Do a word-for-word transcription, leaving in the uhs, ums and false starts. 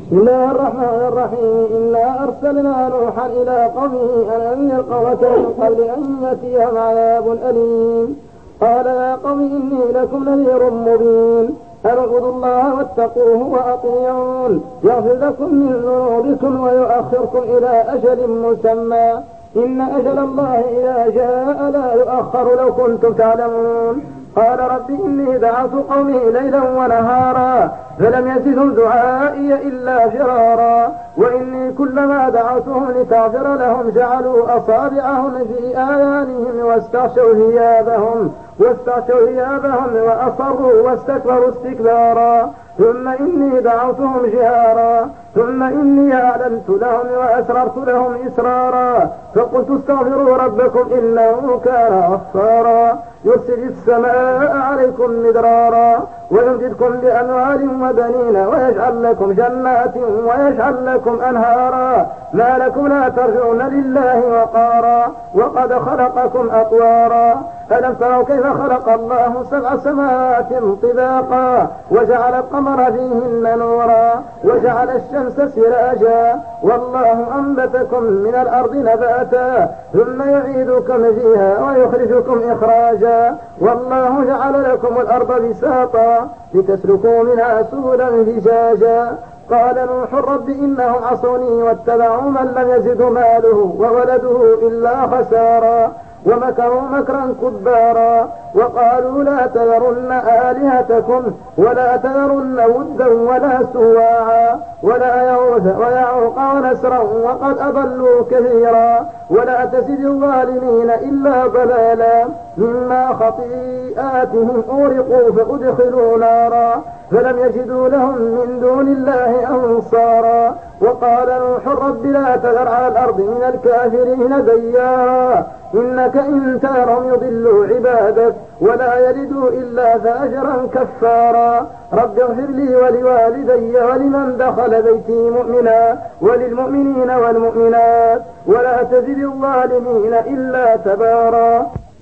بسم الله الرحمن الرحيم. إنا أرسلنا نوحا إلى قومه أن أنذر قومك من قبل أن يأتيهم عذاب أليم. قال يا قوم إني لكم نذير مبين أن اعبدوا الله واتقوه وأطيعون يغفر لكم من ذنوبكم ويؤخركم إلى أجل مسمى إن أجل الله إذا جاء لا يؤخر لو كنتم تعلمون. قال رب إني دعوت قومي ليلا ونهارا فلم يزدهم دعائي إلا فرارا وإني كلما دعوتهم لتغفر لهم جعلوا أصابعهم في آذانهم واستغشوا ثيابهم واستغشوا ثيابهم وأصروا واستكبروا استكبارا ثم إني دعوتهم جهارا ثم إني أعلنت لهم وأسررت لهم إسرارا فقلت استغفروا ربكم إنه كان غفارا يرسل السماء عليكم مدرارا ويمددكم بأموال وبنين ويجعل لكم جنات ويجعل لكم أنهارا ما لكم لا ترجعون لله وقارا وقد خلقكم أطوارا ألم تروا كيف خلق الله سبع سماوات طباقا وجعل القمر فيهن نورا وجعل الشمس سراجا والله أنبتكم من الأرض نباتا ثم يعيدكم فيها ويخرجكم إخراجا والله جعل لكم الأرض بساطا لتسلكوا منها سبلا فجاجا. قال نوح رب إنهم عصوني واتبعوا من لم يزد ماله وولده إلا خسارا ومكروا مكرا كبارا وقالوا لا تذرن آلهتكم ولا تذرن ودا ولا سواعا ولا يغوث ويعوق ونسرا وقد أضلوا كثيرا ولا تزد الظالمين إلا ضلالا مما خطيئاتهم أورقوا فأدخلوا نارا فلم يجدوا لهم من دون الله أنصارا. وقال نوح رب لا تذر على الأرض من الكافرين ديارا إنك إن تذرهم يضلوا عبادك ولا يلدوا إلا فاجرا كفارا. رب اغفر لي ولوالدي ولمن دخل بيتي مؤمنا وللمؤمنين والمؤمنات ولا تزد الظالمين إلا تبارا.